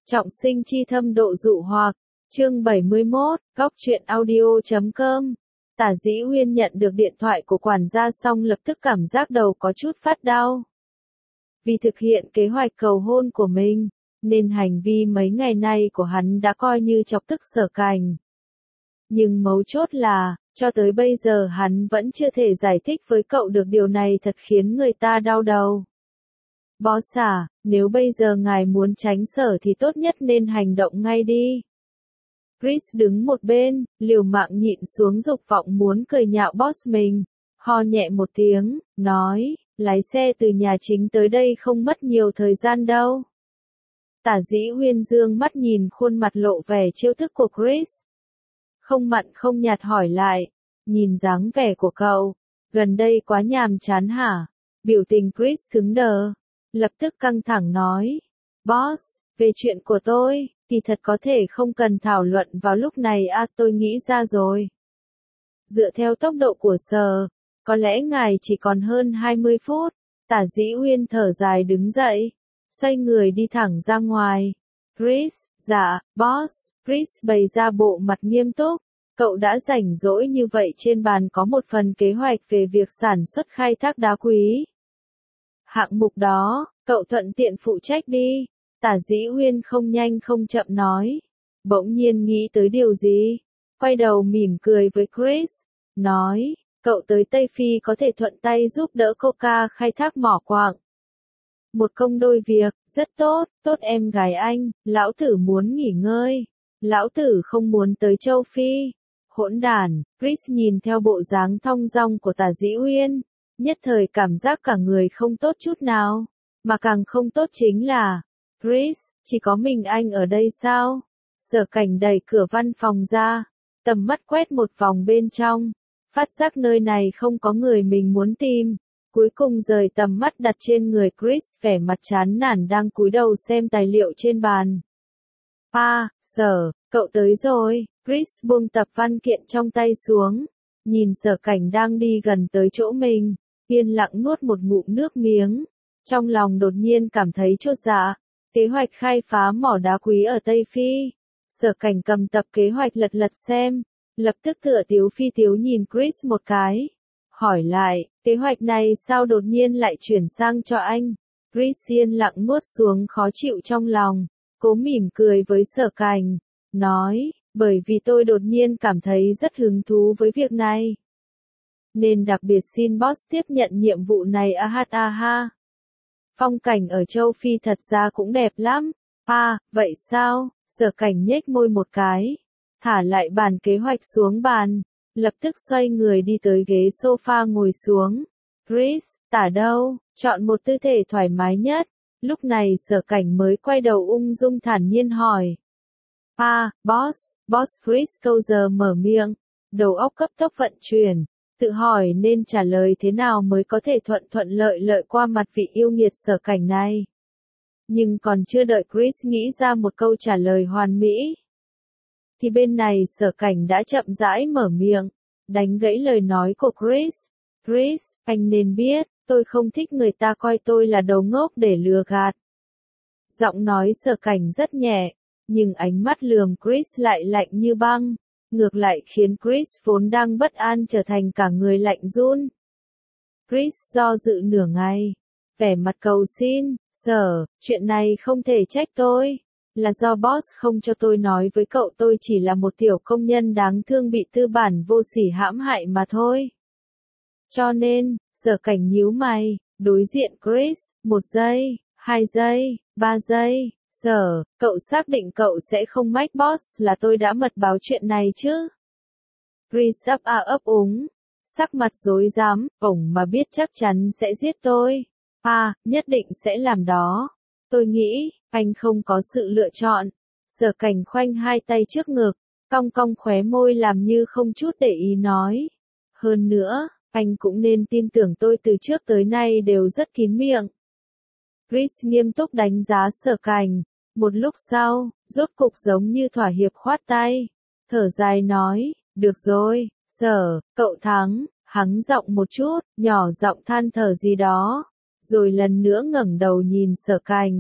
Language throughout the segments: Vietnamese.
Trọng sinh chi thâm độ dụ hoặc, chương 71, góc truyện audio.com. Tả Dĩ Huyên nhận được điện thoại của quản gia xong lập tức cảm giác đầu có chút phát đau. Vì thực hiện kế hoạch cầu hôn của mình, nên hành vi mấy ngày nay của hắn đã coi như chọc tức Sở Cảnh. Nhưng mấu chốt là, cho tới bây giờ hắn vẫn chưa thể giải thích với cậu được điều này thật khiến người ta đau đầu. Boss à, nếu bây giờ ngài muốn tránh Sở thì tốt nhất nên hành động ngay đi. Chris đứng một bên, liều mạng nhịn xuống dục vọng muốn cười nhạo boss mình, ho nhẹ một tiếng, nói, lái xe từ nhà chính tới đây không mất nhiều thời gian đâu. Tả Dĩ Huyên dương mắt nhìn khuôn mặt lộ vẻ trêu tức của Chris. Không mặn không nhạt hỏi lại, nhìn dáng vẻ của cậu, gần đây quá nhàm chán hả? Biểu tình Chris cứng đờ, lập tức căng thẳng nói, boss, về chuyện của tôi, thì thật có thể không cần thảo luận vào lúc này à, tôi nghĩ ra rồi. Dựa theo tốc độ của Sở, có lẽ ngài chỉ còn hơn 20 phút, Tả Dĩ Huyên thở dài đứng dậy, xoay người đi thẳng ra ngoài. Chris, dạ, boss, Chris bày ra bộ mặt nghiêm túc, cậu đã rảnh rỗi như vậy trên bàn có một phần kế hoạch về việc sản xuất khai thác đá quý. Hạng mục đó, cậu thuận tiện phụ trách đi. Tả Dĩ Huyên không nhanh không chậm nói. Bỗng nhiên nghĩ tới điều gì? Quay đầu mỉm cười với Chris. Nói, cậu tới Tây Phi có thể thuận tay giúp đỡ Coca khai thác mỏ quặng. Một công đôi việc, rất tốt, tốt em gái anh, lão tử muốn nghỉ ngơi. Lão tử không muốn tới châu Phi. Hỗn đản, Chris nhìn theo bộ dáng thong dong của Tả Dĩ Huyên, nhất thời cảm giác cả người không tốt chút nào. Mà càng không tốt chính là, Chris, chỉ có mình anh ở đây sao? Sở Cảnh đẩy cửa văn phòng ra, tầm mắt quét một vòng bên trong, phát giác nơi này không có người mình muốn tìm, cuối cùng rời tầm mắt đặt trên người Chris vẻ mặt chán nản đang cúi đầu xem tài liệu trên bàn. À, Sở, cậu tới rồi, Chris buông tập văn kiện trong tay xuống, nhìn Sở Cảnh đang đi gần tới chỗ mình, yên lặng nuốt một ngụm nước miếng, trong lòng đột nhiên cảm thấy chột dạ. Kế hoạch khai phá mỏ đá quý ở Tây Phi. Sở Cảnh cầm tập kế hoạch lật xem, lập tức tựa tiếu phi tiếu nhìn Chris một cái. Hỏi lại, kế hoạch này sao đột nhiên lại chuyển sang cho anh? Chris yên lặng nuốt xuống khó chịu trong lòng, cố mỉm cười với Sở Cảnh, nói, bởi vì tôi đột nhiên cảm thấy rất hứng thú với việc này. Nên đặc biệt xin boss tiếp nhận nhiệm vụ này ha. Phong cảnh ở châu Phi thật ra cũng đẹp lắm. À, vậy sao? Sở Cảnh nhếch môi một cái, thả lại bản kế hoạch xuống bàn, lập tức xoay người đi tới ghế sofa ngồi xuống. Chris, Tả đâu? Chọn một tư thế thoải mái nhất. Lúc này Sở Cảnh mới quay đầu ung dung thản nhiên hỏi. À, boss Chris câu giờ mở miệng, đầu óc cấp tốc vận chuyển. Tự hỏi nên trả lời thế nào mới có thể thuận lợi qua mặt vị yêu nghiệt Sở Cảnh này. Nhưng còn chưa đợi Chris nghĩ ra một câu trả lời hoàn mỹ, thì bên này Sở Cảnh đã chậm rãi mở miệng, đánh gãy lời nói của Chris. Chris, anh nên biết, tôi không thích người ta coi tôi là đầu ngốc để lừa gạt. Giọng nói Sở Cảnh rất nhẹ, nhưng ánh mắt lườm Chris lại lạnh như băng. Ngược lại khiến Chris vốn đang bất an trở thành cả người lạnh run. Chris do dự nửa ngày, vẻ mặt cầu xin, Sở, chuyện này không thể trách tôi, là do boss không cho tôi nói với cậu tôi chỉ là một tiểu công nhân đáng thương bị tư bản vô sỉ hãm hại mà thôi. Cho nên, Sở Cảnh nhíu mày, đối diện Chris, 1 giây, 2 giây, 3 giây. Sở, cậu xác định cậu sẽ không mách boss là tôi đã mật báo chuyện này chứ? Chris ấp úng, sắc mặt rối rắm, ổng mà biết chắc chắn sẽ giết tôi. À, nhất định sẽ làm đó. Tôi nghĩ, anh không có sự lựa chọn. Sở Cảnh khoanh hai tay trước ngực, cong cong khóe môi làm như không chút để ý nói. Hơn nữa, anh cũng nên tin tưởng tôi từ trước tới nay đều rất kín miệng. Chris nghiêm túc đánh giá Sở Cảnh, một lúc sau, rốt cục giống như thỏa hiệp khoát tay, thở dài nói, được rồi, Sở, cậu thắng, hắng giọng một chút, nhỏ giọng than thở gì đó, rồi lần nữa ngẩng đầu nhìn Sở Cảnh,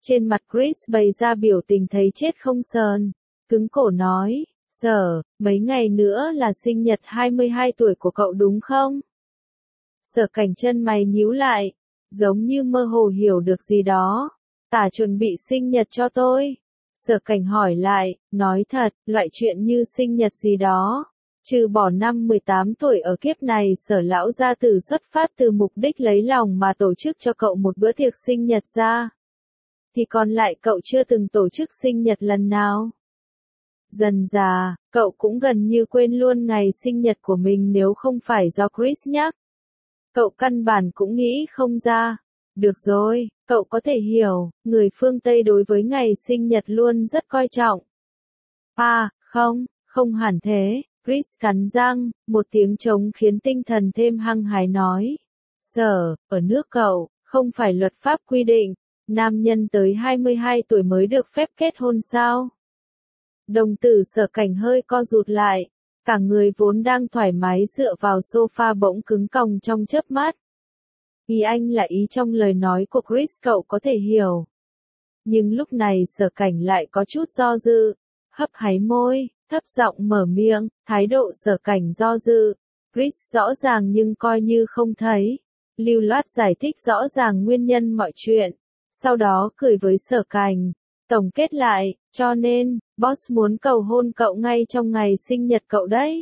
Trên mặt Chris bày ra biểu tình thấy chết không sờn, cứng cổ nói, Sở, mấy ngày nữa là sinh nhật 22 tuổi của cậu đúng không? Sở Cảnh chân mày nhíu lại, giống như mơ hồ hiểu được gì đó. Tả chuẩn bị sinh nhật cho tôi. Sở Cảnh hỏi lại, nói thật, loại chuyện như sinh nhật gì đó. Trừ bỏ năm 18 tuổi ở kiếp này Sở lão gia tử xuất phát từ mục đích lấy lòng mà tổ chức cho cậu một bữa tiệc sinh nhật ra. Thì còn lại cậu chưa từng tổ chức sinh nhật lần nào. Dần dà, cậu cũng gần như quên luôn ngày sinh nhật của mình nếu không phải do Chris nhắc. Cậu căn bản cũng nghĩ không ra. Được rồi, cậu có thể hiểu, người phương Tây đối với ngày sinh nhật luôn rất coi trọng. À, không hẳn thế, Chris cắn răng, một tiếng trống khiến tinh thần thêm hăng hái nói. Sở, ở nước cậu, không phải luật pháp quy định, nam nhân tới 22 tuổi mới được phép kết hôn sao? Đồng tử Sở Cảnh hơi co rụt lại, cả người vốn đang thoải mái dựa vào sofa bỗng cứng còng trong chớp mắt. Ý anh là ý trong lời nói của Chris cậu có thể hiểu. Nhưng lúc này Sở Cảnh lại có chút do dự, hấp háy môi, thấp giọng mở miệng, thái độ Sở Cảnh do dự. Chris rõ ràng nhưng coi như không thấy. Lưu loát giải thích rõ ràng nguyên nhân mọi chuyện. Sau đó cười với Sở Cảnh. Tổng kết lại, cho nên, boss muốn cầu hôn cậu ngay trong ngày sinh nhật cậu đấy.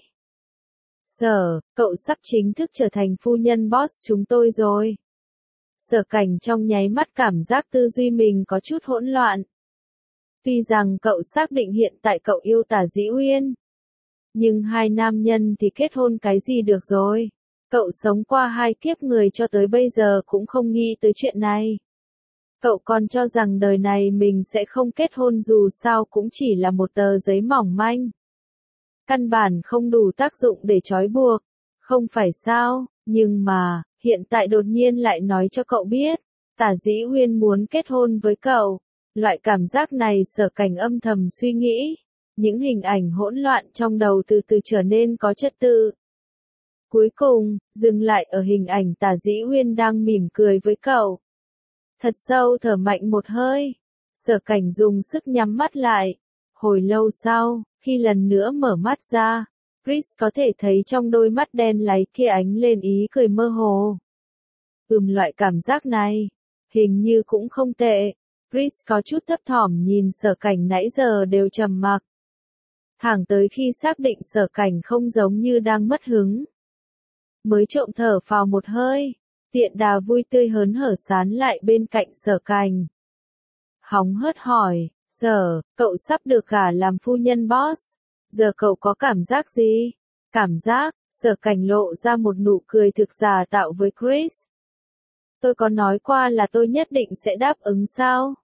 Sở, cậu sắp chính thức trở thành phu nhân boss chúng tôi rồi. Sở Cảnh trong nháy mắt cảm giác tư duy mình có chút hỗn loạn. Tuy rằng cậu xác định hiện tại cậu yêu Tả Dĩ Uyên. Nhưng hai nam nhân thì kết hôn cái gì được rồi. Cậu sống qua hai kiếp người cho tới bây giờ cũng không nghĩ tới chuyện này. Cậu còn cho rằng đời này mình sẽ không kết hôn dù sao cũng chỉ là một tờ giấy mỏng manh. Căn bản không đủ tác dụng để trói buộc. Không phải sao, nhưng mà, hiện tại đột nhiên lại nói cho cậu biết. Tả Dĩ Uyên muốn kết hôn với cậu. Loại cảm giác này Sở Cảnh âm thầm suy nghĩ. Những hình ảnh hỗn loạn trong đầu từ từ trở nên có trật tự. Cuối cùng, dừng lại ở hình ảnh Tả Dĩ Uyên đang mỉm cười với cậu. Thật sâu thở mạnh một hơi. Sở Cảnh dùng sức nhắm mắt lại. Hồi lâu sau, khi lần nữa mở mắt ra, Chris có thể thấy trong đôi mắt đen láy kia ánh lên ý cười mơ hồ. Loại cảm giác này, hình như cũng không tệ. Chris có chút thấp thỏm nhìn Sở Cảnh nãy giờ đều trầm mặc. Thẳng tới khi xác định Sở Cảnh không giống như đang mất hứng. Mới trộm thở phào một hơi. Tiện Đà vui tươi hớn hở sán lại bên cạnh Sở Cảnh. Hóng hớt hỏi, Sở, cậu sắp được gả làm phu nhân boss. Giờ cậu có cảm giác gì? Cảm giác, Sở Cảnh lộ ra một nụ cười thực giả tạo với Chris. Tôi có nói qua là tôi nhất định sẽ đáp ứng sao?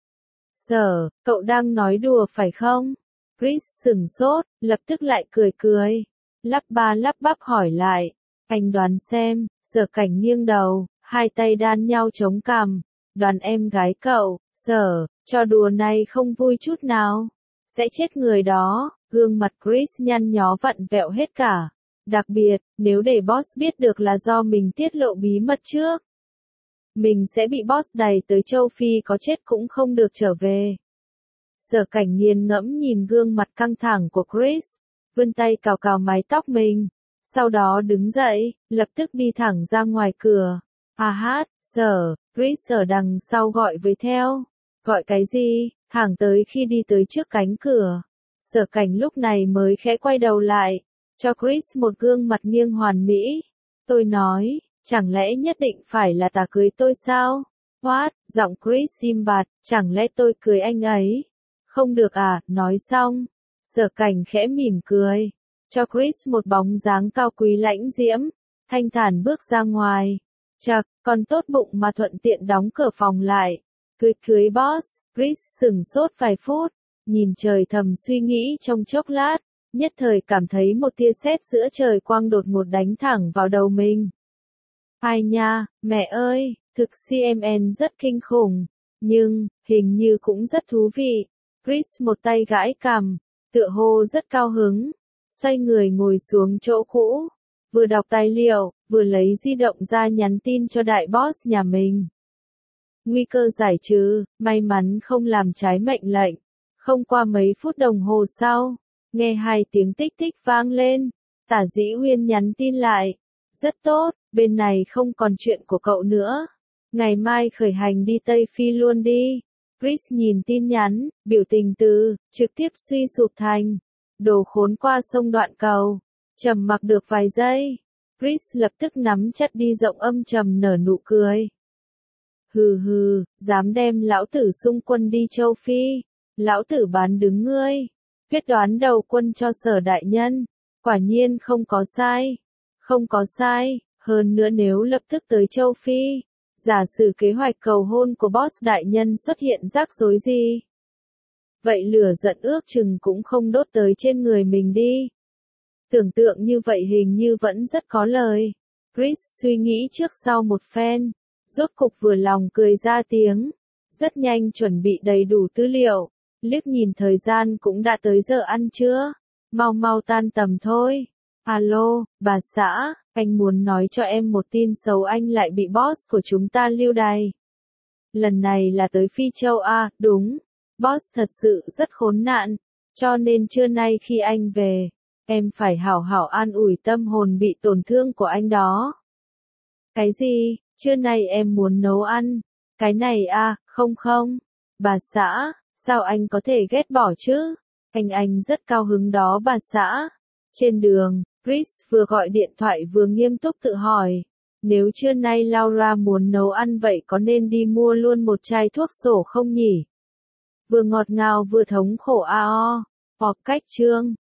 Sở, cậu đang nói đùa phải không? Chris sửng sốt, lập tức lại cười cười. Lắp ba lắp bắp hỏi lại. Anh đoán xem, Sở Cảnh nghiêng đầu, hai tay đan nhau chống cằm. Đoán em gái cậu, Sở, trò đùa này không vui chút nào. Sẽ chết người đó, gương mặt Chris nhăn nhó vặn vẹo hết cả. Đặc biệt, nếu để boss biết được là do mình tiết lộ bí mật trước. Mình sẽ bị boss đày tới châu Phi có chết cũng không được trở về. Sở Cảnh nghiền ngẫm nhìn gương mặt căng thẳng của Chris, vươn tay cào cào mái tóc mình. Sau đó đứng dậy, lập tức đi thẳng ra ngoài cửa. À hát, Sở, Chris ở đằng sau gọi với theo. Gọi cái gì? Thẳng tới khi đi tới trước cánh cửa. Sở Cảnh lúc này mới khẽ quay đầu lại, cho Chris một gương mặt nghiêng hoàn mỹ. Tôi nói, chẳng lẽ nhất định phải là Tả cưới tôi sao? What? Giọng Chris im bặt, chẳng lẽ tôi cưới anh ấy? Không được à, nói xong. Sở Cảnh khẽ mỉm cười. Cho Chris một bóng dáng cao quý lãnh diễm, thanh thản bước ra ngoài. Chậc, còn tốt bụng mà thuận tiện đóng cửa phòng lại. Cưới boss, Chris sửng sốt vài phút, nhìn trời thầm suy nghĩ trong chốc lát, nhất thời cảm thấy một tia sét giữa trời quang đột ngột đánh thẳng vào đầu mình. Ai nha, mẹ ơi, thực CMN rất kinh khủng, nhưng, hình như cũng rất thú vị. Chris một tay gãi cằm, tựa hồ rất cao hứng. Xoay người ngồi xuống chỗ cũ, vừa đọc tài liệu, vừa lấy di động ra nhắn tin cho đại boss nhà mình. Nguy cơ giải trừ, may mắn không làm trái mệnh lệnh. Không qua mấy phút đồng hồ sau, nghe 2 tiếng tích tích vang lên. Tả Dĩ Huyên nhắn tin lại. Rất tốt, bên này không còn chuyện của cậu nữa. Ngày mai khởi hành đi Tây Phi luôn đi. Chris nhìn tin nhắn, biểu tình từ, trực tiếp suy sụp thành. Đồ khốn qua sông đoạn cầu. Trầm mặc được vài giây. Chris lập tức nắm chặt đi rộng âm trầm nở nụ cười. Hừ hừ, dám đem lão tử xung quân đi châu Phi. Lão tử bán đứng ngươi. Quyết đoán đầu quân cho Sở đại nhân. Quả nhiên không có sai. Không có sai, hơn nữa nếu lập tức tới châu Phi, giả sử kế hoạch cầu hôn của boss đại nhân xuất hiện rắc rối gì. Vậy lửa giận ước chừng cũng không đốt tới trên người mình đi. Tưởng tượng như vậy hình như vẫn rất có lời. Chris suy nghĩ trước sau một phen, rốt cục vừa lòng cười ra tiếng. Rất nhanh chuẩn bị đầy đủ tư liệu, liếc nhìn thời gian cũng đã tới giờ ăn trưa. Mau mau tan tầm thôi. Alo, bà xã, anh muốn nói cho em một tin xấu, anh lại bị boss của chúng ta lưu đày. Lần này là tới Phi Châu à, đúng. Boss thật sự rất khốn nạn, cho nên trưa nay khi anh về, em phải hảo hảo an ủi tâm hồn bị tổn thương của anh đó. Cái gì, trưa nay em muốn nấu ăn? Cái này à, không không. Bà xã, sao anh có thể ghét bỏ chứ? Anh rất cao hứng đó bà xã. Trên đường, Chris vừa gọi điện thoại vừa nghiêm túc tự hỏi. Nếu trưa nay Laura muốn nấu ăn vậy có nên đi mua luôn một chai thuốc sổ không nhỉ? Vừa ngọt ngào vừa thống khổ a o. Hoặc cách chương.